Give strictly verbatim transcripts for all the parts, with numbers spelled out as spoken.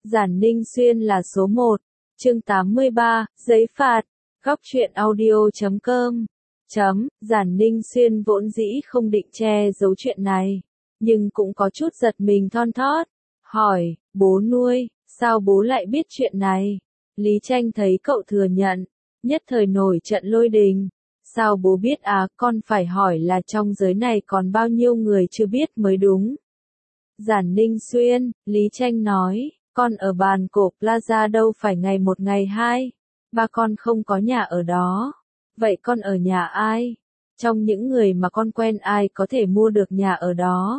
Giản Ninh Xuyên là số một. Chương tám mươi ba, giấy phạt. Góc truyện audio chấm com. Chấm, Giản Ninh Xuyên vốn dĩ không định che giấu chuyện này, nhưng cũng có chút giật mình thon thót. Hỏi, bố nuôi, sao bố lại biết chuyện này? Lý Tranh thấy cậu thừa nhận, nhất thời nổi trận lôi đình. Sao bố biết à, con phải hỏi là trong giới này còn bao nhiêu người chưa biết mới đúng. Giản Ninh Xuyên, Lý Tranh nói, con ở bàn cổ Plaza đâu phải ngày một ngày hai, ba con không có nhà ở đó. Vậy con ở nhà ai? Trong những người mà con quen ai có thể mua được nhà ở đó?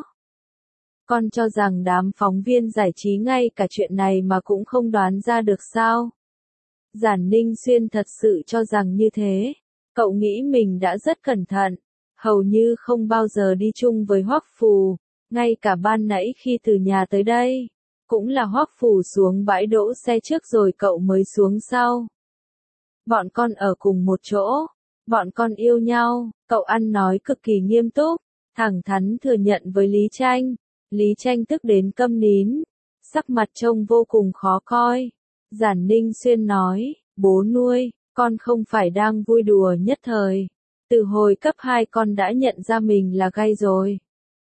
Con cho rằng đám phóng viên giải trí ngay cả chuyện này mà cũng không đoán ra được sao? Giản Ninh Xuyên thật sự cho rằng như thế. Cậu nghĩ mình đã rất cẩn thận, hầu như không bao giờ đi chung với Hoắc Phù, ngay cả ban nãy khi từ nhà tới đây, cũng là Hoắc Phù xuống bãi đỗ xe trước rồi cậu mới xuống sau. Bọn con ở cùng một chỗ, bọn con yêu nhau, cậu ăn nói cực kỳ nghiêm túc, thẳng thắn thừa nhận với Lý Tranh. Lý Tranh tức đến câm nín, sắc mặt trông vô cùng khó coi. Giản Ninh Xuyên nói, bố nuôi, con không phải đang vui đùa nhất thời. Từ hồi cấp hai con đã nhận ra mình là gay rồi.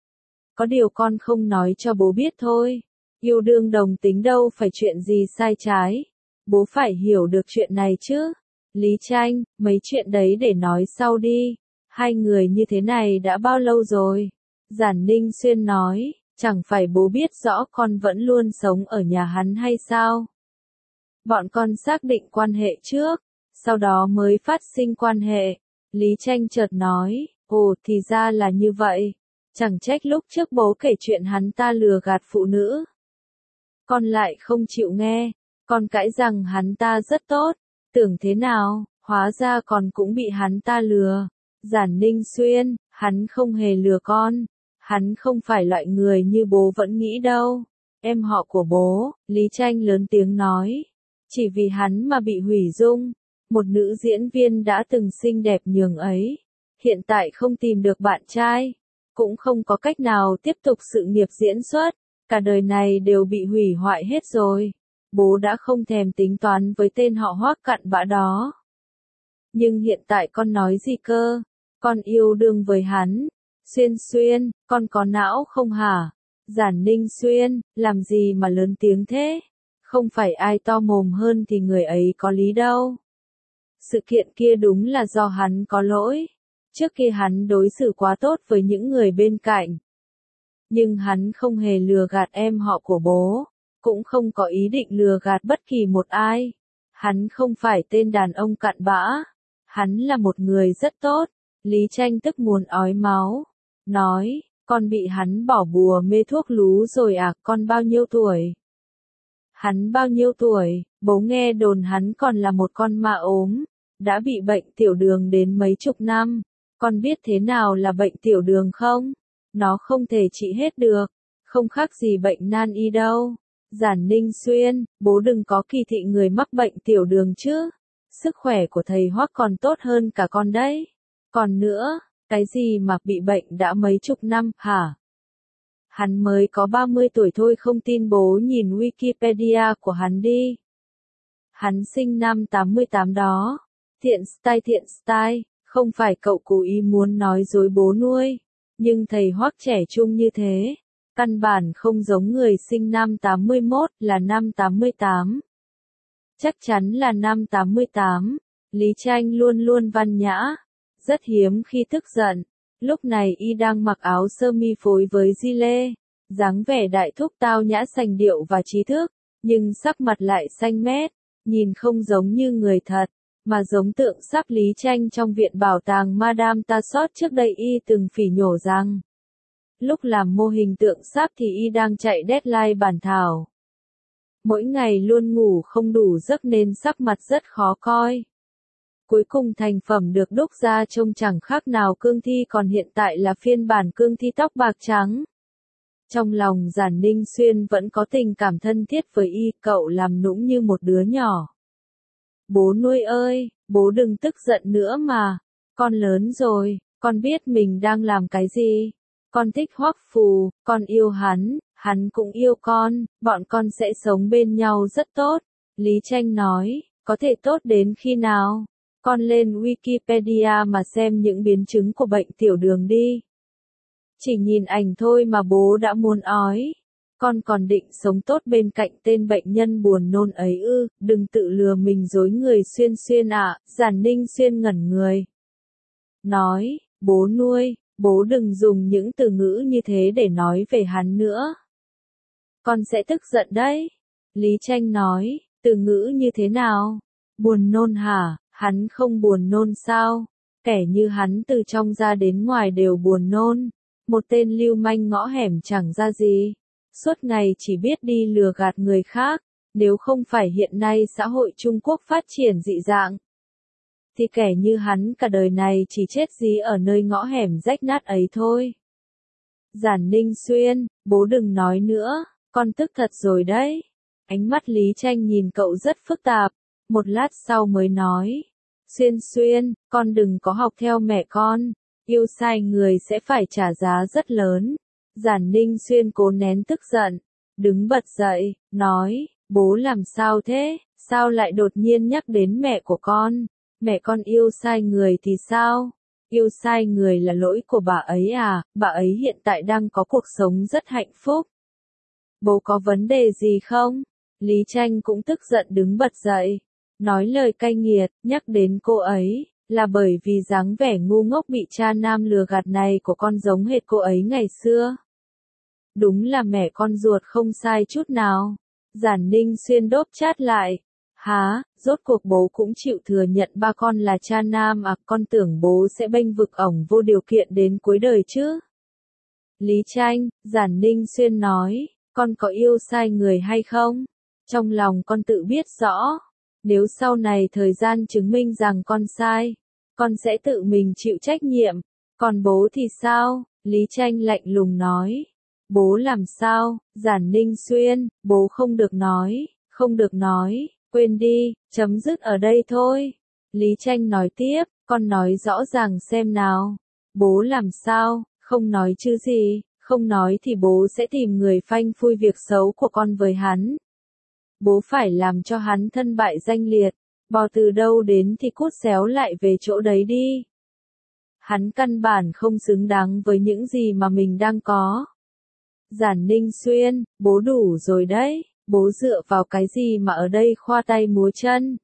Có điều con không nói cho bố biết thôi. Yêu đương đồng tính đâu phải chuyện gì sai trái. Bố phải hiểu được chuyện này chứ. Lý Tranh, mấy chuyện đấy để nói sau đi. Hai người như thế này đã bao lâu rồi? Giản Ninh Xuyên nói, chẳng phải bố biết rõ con vẫn luôn sống ở nhà hắn hay sao? Bọn con xác định quan hệ trước, sau đó mới phát sinh quan hệ. Lý Tranh chợt nói, ồ thì ra là như vậy. Chẳng trách lúc trước bố kể chuyện hắn ta lừa gạt phụ nữ. Con lại không chịu nghe, con cãi rằng hắn ta rất tốt. Tưởng thế nào, hóa ra con cũng bị hắn ta lừa. Giản Ninh Xuyên, hắn không hề lừa con. Hắn không phải loại người như bố vẫn nghĩ đâu. Em họ của bố, Lý Tranh lớn tiếng nói. Chỉ vì hắn mà bị hủy dung. Một nữ diễn viên đã từng xinh đẹp nhường ấy. Hiện tại không tìm được bạn trai. Cũng không có cách nào tiếp tục sự nghiệp diễn xuất. Cả đời này đều bị hủy hoại hết rồi. Bố đã không thèm tính toán với tên họ Hoắc cặn bã đó. Nhưng hiện tại con nói gì cơ? Con yêu đương với hắn. Xuyên Xuyên, con có não không hả? Giản Ninh Xuyên, làm gì mà lớn tiếng thế? Không phải ai to mồm hơn thì người ấy có lý đâu. Sự kiện kia đúng là do hắn có lỗi. Trước kia hắn đối xử quá tốt với những người bên cạnh. Nhưng hắn không hề lừa gạt em họ của bố. Cũng không có ý định lừa gạt bất kỳ một ai. Hắn không phải tên đàn ông cặn bã. Hắn là một người rất tốt. Lý Tranh tức muốn ói máu. Nói, con bị hắn bỏ bùa mê thuốc lú rồi à, con bao nhiêu tuổi? Hắn bao nhiêu tuổi? Bố nghe đồn hắn còn là một con ma ốm. Đã bị bệnh tiểu đường đến mấy chục năm. Con biết thế nào là bệnh tiểu đường không? Nó không thể trị hết được. Không khác gì bệnh nan y đâu. Giản Ninh Xuyên, bố đừng có kỳ thị người mắc bệnh tiểu đường chứ. Sức khỏe của thầy Hoắc còn tốt hơn cả con đấy. Còn nữa, cái gì mà bị bệnh đã mấy chục năm, hả? Hắn mới có ba mươi tuổi thôi, không tin bố nhìn Wikipedia của hắn đi. Hắn sinh năm tám mươi tám đó. Thiện style thiện style, không phải cậu cố ý muốn nói dối bố nuôi. Nhưng thầy Hoắc trẻ trung như thế. Căn bản không giống người sinh năm tám mươi mốt, là năm tám mươi tám. Chắc chắn là năm tám mươi tám. Lý Tranh luôn luôn văn nhã. Rất hiếm khi tức giận. Lúc này y đang mặc áo sơ mi phối với gilet. Dáng vẻ đại thúc tao nhã sành điệu và trí thức. Nhưng sắc mặt lại xanh mét. Nhìn không giống như người thật. Mà giống tượng sáp Lý Tranh trong viện bảo tàng Madame Tussauds trước đây y từng phỉ nhổ rằng. Lúc làm mô hình tượng sáp thì y đang chạy deadline bản thảo. Mỗi ngày luôn ngủ không đủ giấc nên sắc mặt rất khó coi. Cuối cùng thành phẩm được đúc ra trông chẳng khác nào cương thi, còn hiện tại là phiên bản cương thi tóc bạc trắng. Trong lòng Giản Ninh Xuyên vẫn có tình cảm thân thiết với y, cậu làm nũng như một đứa nhỏ. Bố nuôi ơi, bố đừng tức giận nữa mà. Con lớn rồi, con biết mình đang làm cái gì. Con thích Hoắc Phù, con yêu hắn, Hắn cũng yêu con, bọn con sẽ sống bên nhau rất tốt. Lý Tranh nói, có thể tốt đến khi nào? Con lên Wikipedia mà xem những biến chứng của bệnh tiểu đường đi. Chỉ nhìn ảnh thôi mà bố đã muốn ói. Con còn định sống tốt bên cạnh tên bệnh nhân buồn nôn ấy ư, đừng tự lừa mình dối người Xuyên Xuyên ạ, Giản Ninh Xuyên ngẩn người. Nói, bố nuôi, bố đừng dùng những từ ngữ như thế để nói về hắn nữa. Con sẽ tức giận đấy. Lý Tranh nói, từ ngữ như thế nào? Buồn nôn hả? Hắn không buồn nôn sao? Kẻ như hắn từ trong ra đến ngoài đều buồn nôn. Một tên lưu manh ngõ hẻm chẳng ra gì. Suốt ngày chỉ biết đi lừa gạt người khác. Nếu không phải hiện nay xã hội Trung Quốc phát triển dị dạng, thì kẻ như hắn cả đời này chỉ chết dí ở nơi ngõ hẻm rách nát ấy thôi. Giản Ninh Xuyên, bố đừng nói nữa, con tức thật rồi đấy. Ánh mắt Lý Tranh nhìn cậu rất phức tạp, một lát sau mới nói. Xuyên Xuyên, con đừng có học theo mẹ con, yêu sai người sẽ phải trả giá rất lớn. Giản Ninh Xuyên cố nén tức giận, đứng bật dậy, nói, bố làm sao thế, sao lại đột nhiên nhắc đến mẹ của con? Mẹ con yêu sai người thì sao? Yêu sai người là lỗi của bà ấy à, bà ấy hiện tại đang có cuộc sống rất hạnh phúc. Bố có vấn đề gì không? Lý Tranh cũng tức giận đứng bật dậy, nói lời cay nghiệt, nhắc đến cô ấy, là bởi vì dáng vẻ ngu ngốc bị cha nam lừa gạt này của con giống hệt cô ấy ngày xưa. Đúng là mẹ con ruột không sai chút nào. Giản Ninh Xuyên đốp chát lại. Há, rốt cuộc bố cũng chịu thừa nhận ba con là cha nam à, con tưởng bố sẽ bênh vực ổng vô điều kiện đến cuối đời chứ. Lý Tranh, Giản Ninh Xuyên nói, con có yêu sai người hay không? Trong lòng con tự biết rõ. Nếu sau này thời gian chứng minh rằng con sai, con sẽ tự mình chịu trách nhiệm. Còn bố thì sao? Lý Tranh lạnh lùng nói. Bố làm sao? Giản Ninh Xuyên, bố không được nói, không được nói, quên đi, chấm dứt ở đây thôi. Lý Tranh nói tiếp, con nói rõ ràng xem nào. Bố làm sao? Không nói chứ gì, không nói thì bố sẽ tìm người phanh phui việc xấu của con với hắn. Bố phải làm cho hắn thân bại danh liệt, bò từ đâu đến thì cút xéo lại về chỗ đấy đi. Hắn căn bản không xứng đáng với những gì mà mình đang có. Giản Ninh Xuyên, bố đủ rồi đấy, bố dựa vào cái gì mà ở đây khoa tay múa chân.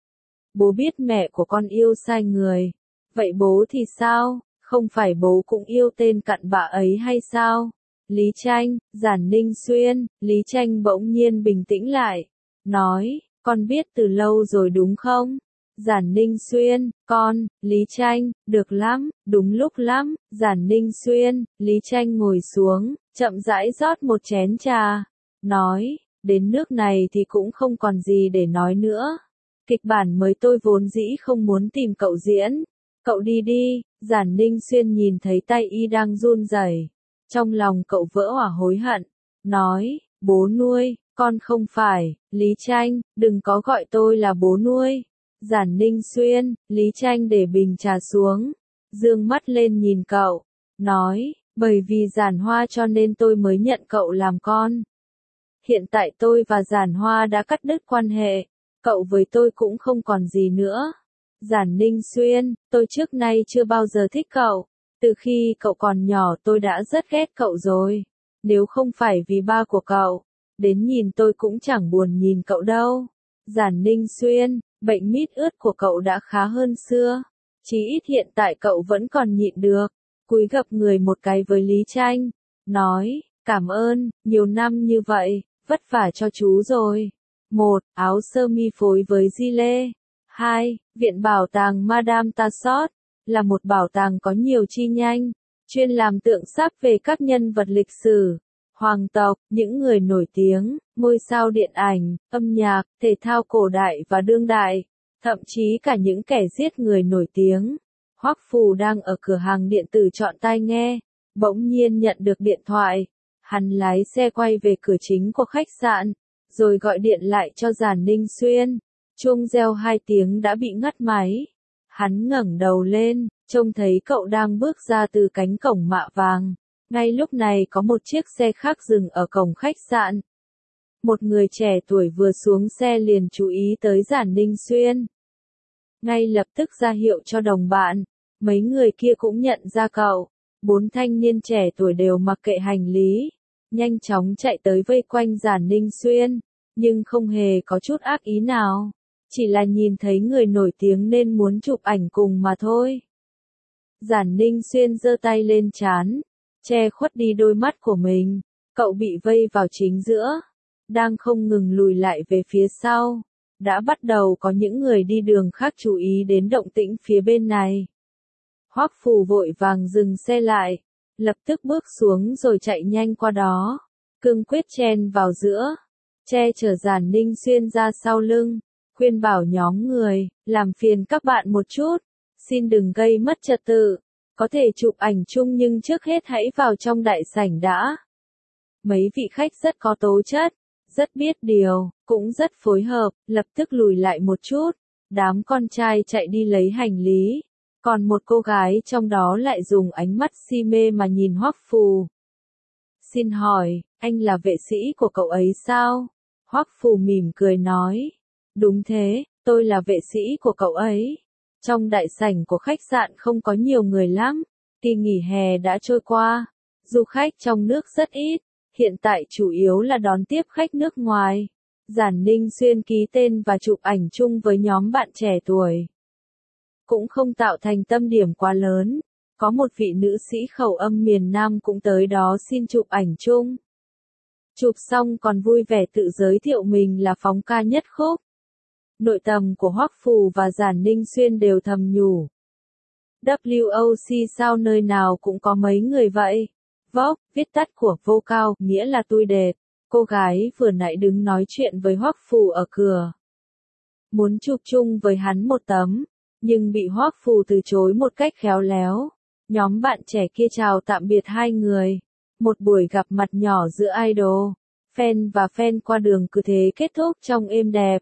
Bố biết mẹ của con yêu sai người, vậy bố thì sao, không phải bố cũng yêu tên cặn bạ ấy hay sao? Lý Tranh, Giản Ninh Xuyên, Lý Tranh bỗng nhiên bình tĩnh lại, nói, con biết từ lâu rồi đúng không? Giản Ninh Xuyên, con, Lý Tranh, được lắm, đúng lúc lắm. Giản Ninh Xuyên, Lý Tranh ngồi xuống, chậm rãi rót một chén trà, nói, đến nước này thì cũng không còn gì để nói nữa. Kịch bản mới tôi vốn dĩ không muốn tìm cậu diễn, cậu đi đi. Giản Ninh Xuyên nhìn thấy tay y đang run rẩy, trong lòng cậu vỡ òa hối hận, nói, bố nuôi, con không phải. Lý Tranh, đừng có gọi tôi là bố nuôi. Giản Ninh Xuyên, Lý Tranh để bình trà xuống, dương mắt lên nhìn cậu, nói, bởi vì Giản Hoa cho nên tôi mới nhận cậu làm con. Hiện tại tôi và Giản Hoa đã cắt đứt quan hệ, cậu với tôi cũng không còn gì nữa. Giản Ninh Xuyên, tôi trước nay chưa bao giờ thích cậu, từ khi cậu còn nhỏ tôi đã rất ghét cậu rồi. Nếu không phải vì ba của cậu, đến nhìn tôi cũng chẳng buồn nhìn cậu đâu. Giản Ninh Xuyên, bệnh mít ướt của cậu đã khá hơn xưa, chí ít hiện tại cậu vẫn còn nhịn được. Cúi gập người một cái với Lý Tranh, nói, cảm ơn, nhiều năm như vậy, vất vả cho chú rồi. Một, áo sơ mi phối với gilet. Hai, Viện Bảo tàng Madame Tussauds, là một bảo tàng có nhiều chi nhánh, chuyên làm tượng sáp về các nhân vật lịch sử, hoàng tộc, những người nổi tiếng, ngôi sao điện ảnh, âm nhạc, thể thao cổ đại và đương đại, thậm chí cả những kẻ giết người nổi tiếng. Hoắc Phù đang ở cửa hàng điện tử chọn tai nghe, bỗng nhiên nhận được điện thoại. Hắn lái xe quay về cửa chính của khách sạn, rồi gọi điện lại cho Giản Ninh Xuyên. Chuông reo hai tiếng đã bị ngắt máy. Hắn ngẩng đầu lên, trông thấy cậu đang bước ra từ cánh cổng mạ vàng. Ngay lúc này có một chiếc xe khác dừng ở cổng khách sạn. Một người trẻ tuổi vừa xuống xe liền chú ý tới Giản Ninh Xuyên. Ngay lập tức ra hiệu cho đồng bạn, mấy người kia cũng nhận ra cậu. Bốn thanh niên trẻ tuổi đều mặc kệ hành lý, nhanh chóng chạy tới vây quanh Giản Ninh Xuyên, nhưng không hề có chút ác ý nào, chỉ là nhìn thấy người nổi tiếng nên muốn chụp ảnh cùng mà thôi. Giản Ninh Xuyên giơ tay lên trán, che khuất đi đôi mắt của mình, cậu bị vây vào chính giữa, đang không ngừng lùi lại về phía sau. Đã bắt đầu có những người đi đường khác chú ý đến động tĩnh phía bên này. Hoắc Phù vội vàng dừng xe lại, lập tức bước xuống rồi chạy nhanh qua đó, cương quyết chen vào giữa, che chở Giản Ninh Xuyên ra sau lưng, khuyên bảo nhóm người, làm phiền các bạn một chút, xin đừng gây mất trật tự, có thể chụp ảnh chung nhưng trước hết hãy vào trong đại sảnh đã. Mấy vị khách rất có tố chất, rất biết điều, cũng rất phối hợp, lập tức lùi lại một chút, đám con trai chạy đi lấy hành lý, còn một cô gái trong đó lại dùng ánh mắt si mê mà nhìn Hoắc Phù. Xin hỏi, anh là vệ sĩ của cậu ấy sao? Hoắc Phù mỉm cười nói, đúng thế, tôi là vệ sĩ của cậu ấy. Trong đại sảnh của khách sạn không có nhiều người lắm, kỳ nghỉ hè đã trôi qua, du khách trong nước rất ít. Hiện tại chủ yếu là đón tiếp khách nước ngoài. Giản Ninh Xuyên ký tên và chụp ảnh chung với nhóm bạn trẻ tuổi. Cũng không tạo thành tâm điểm quá lớn. Có một vị nữ sĩ khẩu âm miền Nam cũng tới đó xin chụp ảnh chung. Chụp xong còn vui vẻ tự giới thiệu mình là phóng ca nhất khúc. Nội tâm của Hoắc Phù và Giản Ninh Xuyên đều thầm nhủ. vê o xê sao nơi nào cũng có mấy người vậy? Vogue, viết tắt của vocal, nghĩa là tươi đẹp. Cô gái vừa nãy đứng nói chuyện với Hoắc Phù ở cửa. Muốn chụp chung với hắn một tấm, nhưng bị Hoắc Phù từ chối một cách khéo léo. Nhóm bạn trẻ kia chào tạm biệt hai người. Một buổi gặp mặt nhỏ giữa idol, fan và fan qua đường cứ thế kết thúc trong êm đẹp.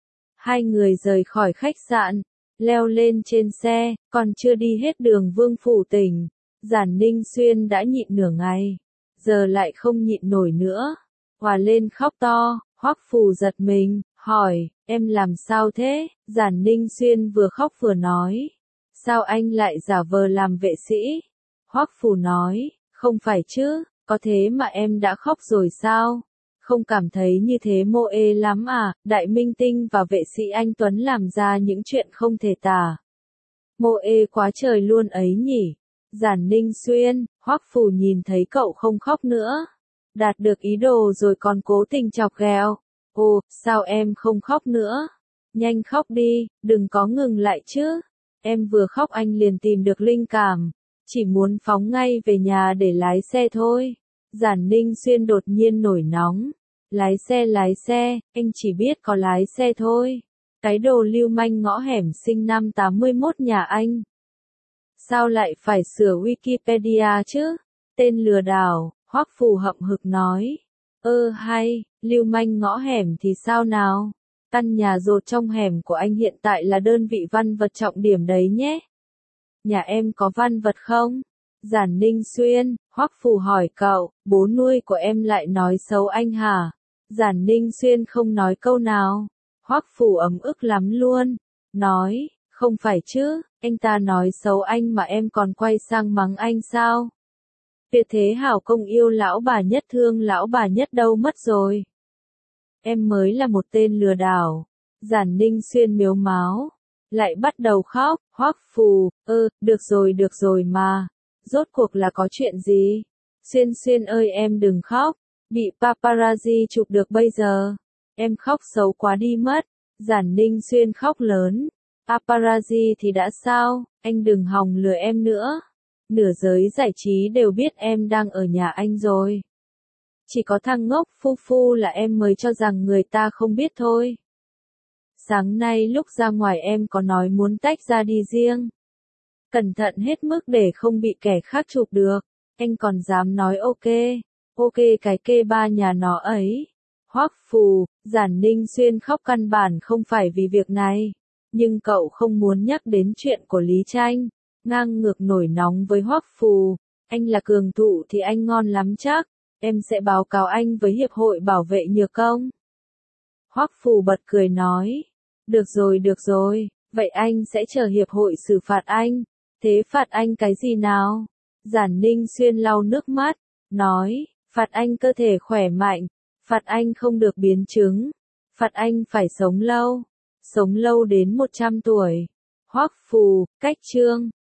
Hai người rời khỏi khách sạn, leo lên trên xe, còn chưa đi hết đường Vương Phủ tỉnh. Giản Ninh Xuyên đã nhịn nửa ngày, giờ lại không nhịn nổi nữa, hòa lên khóc to. Hoắc Phù giật mình, hỏi, em làm sao thế? Giản Ninh Xuyên vừa khóc vừa nói, sao anh lại giả vờ làm vệ sĩ? Hoắc Phù nói, không phải chứ, có thế mà em đã khóc rồi sao? Không cảm thấy như thế mô ê lắm à? Đại minh tinh và vệ sĩ anh Tuấn làm ra những chuyện không thể tả. Mô ê quá trời luôn ấy nhỉ? Giản Ninh Xuyên, Hoắc Phù nhìn thấy cậu không khóc nữa, đạt được ý đồ rồi còn cố tình chọc ghẹo. Ồ, sao em không khóc nữa? Nhanh khóc đi, đừng có ngừng lại chứ. Em vừa khóc anh liền tìm được linh cảm, chỉ muốn phóng ngay về nhà để lái xe thôi. Giản Ninh Xuyên đột nhiên nổi nóng. Lái xe lái xe, anh chỉ biết có lái xe thôi. Cái đồ lưu manh ngõ hẻm sinh năm tám mươi mốt nhà anh. Sao lại phải sửa Wikipedia chứ? Tên lừa đảo, Hoắc Phù hậm hực nói. Ơ hay, lưu manh ngõ hẻm thì sao nào? Căn nhà rột trong hẻm của anh hiện tại là đơn vị văn vật trọng điểm đấy nhé. Nhà em có văn vật không? Giản Ninh Xuyên, Hoắc Phù hỏi cậu, bố nuôi của em lại nói xấu anh hả? Giản Ninh Xuyên không nói câu nào. Hoắc Phù ấm ức lắm luôn. Nói, không phải chứ, anh ta nói xấu anh mà em còn quay sang mắng anh sao? Tuyệt thế hảo công yêu lão bà nhất thương lão bà nhất đâu mất rồi? Em mới là một tên lừa đảo. Giản Ninh Xuyên mếu máo, lại bắt đầu khóc. Hoắc Phù, ơ, được rồi được rồi mà. Rốt cuộc là có chuyện gì? Xuyên Xuyên ơi em đừng khóc, bị paparazzi chụp được bây giờ. Em khóc xấu quá đi mất. Giản Ninh Xuyên khóc lớn. Paparazzi thì đã sao, anh đừng hòng lừa em nữa. Nửa giới giải trí đều biết em đang ở nhà anh rồi. Chỉ có thằng ngốc Phu Phu là em mới cho rằng người ta không biết thôi. Sáng nay lúc ra ngoài em có nói muốn tách ra đi riêng. Cẩn thận hết mức để không bị kẻ khác chụp được. Anh còn dám nói ok, ok cái kê ba nhà nó ấy. Hoắc Phù, Giản Ninh Xuyên khóc căn bản không phải vì việc này. Nhưng cậu không muốn nhắc đến chuyện của Lý Tranh. Ngang ngược nổi nóng với Hoắc Phù. Anh là cường thụ thì anh ngon lắm chắc, em sẽ báo cáo anh với Hiệp hội Bảo vệ Nhược Công. Hoắc Phù bật cười nói, được rồi được rồi, vậy anh sẽ chờ Hiệp hội xử phạt anh, thế phạt anh cái gì nào? Giản Ninh Xuyên lau nước mắt, nói, phạt anh cơ thể khỏe mạnh, phạt anh không được biến chứng, phạt anh phải sống lâu, sống lâu đến một trăm tuổi. Hoắc Phù, cách chương.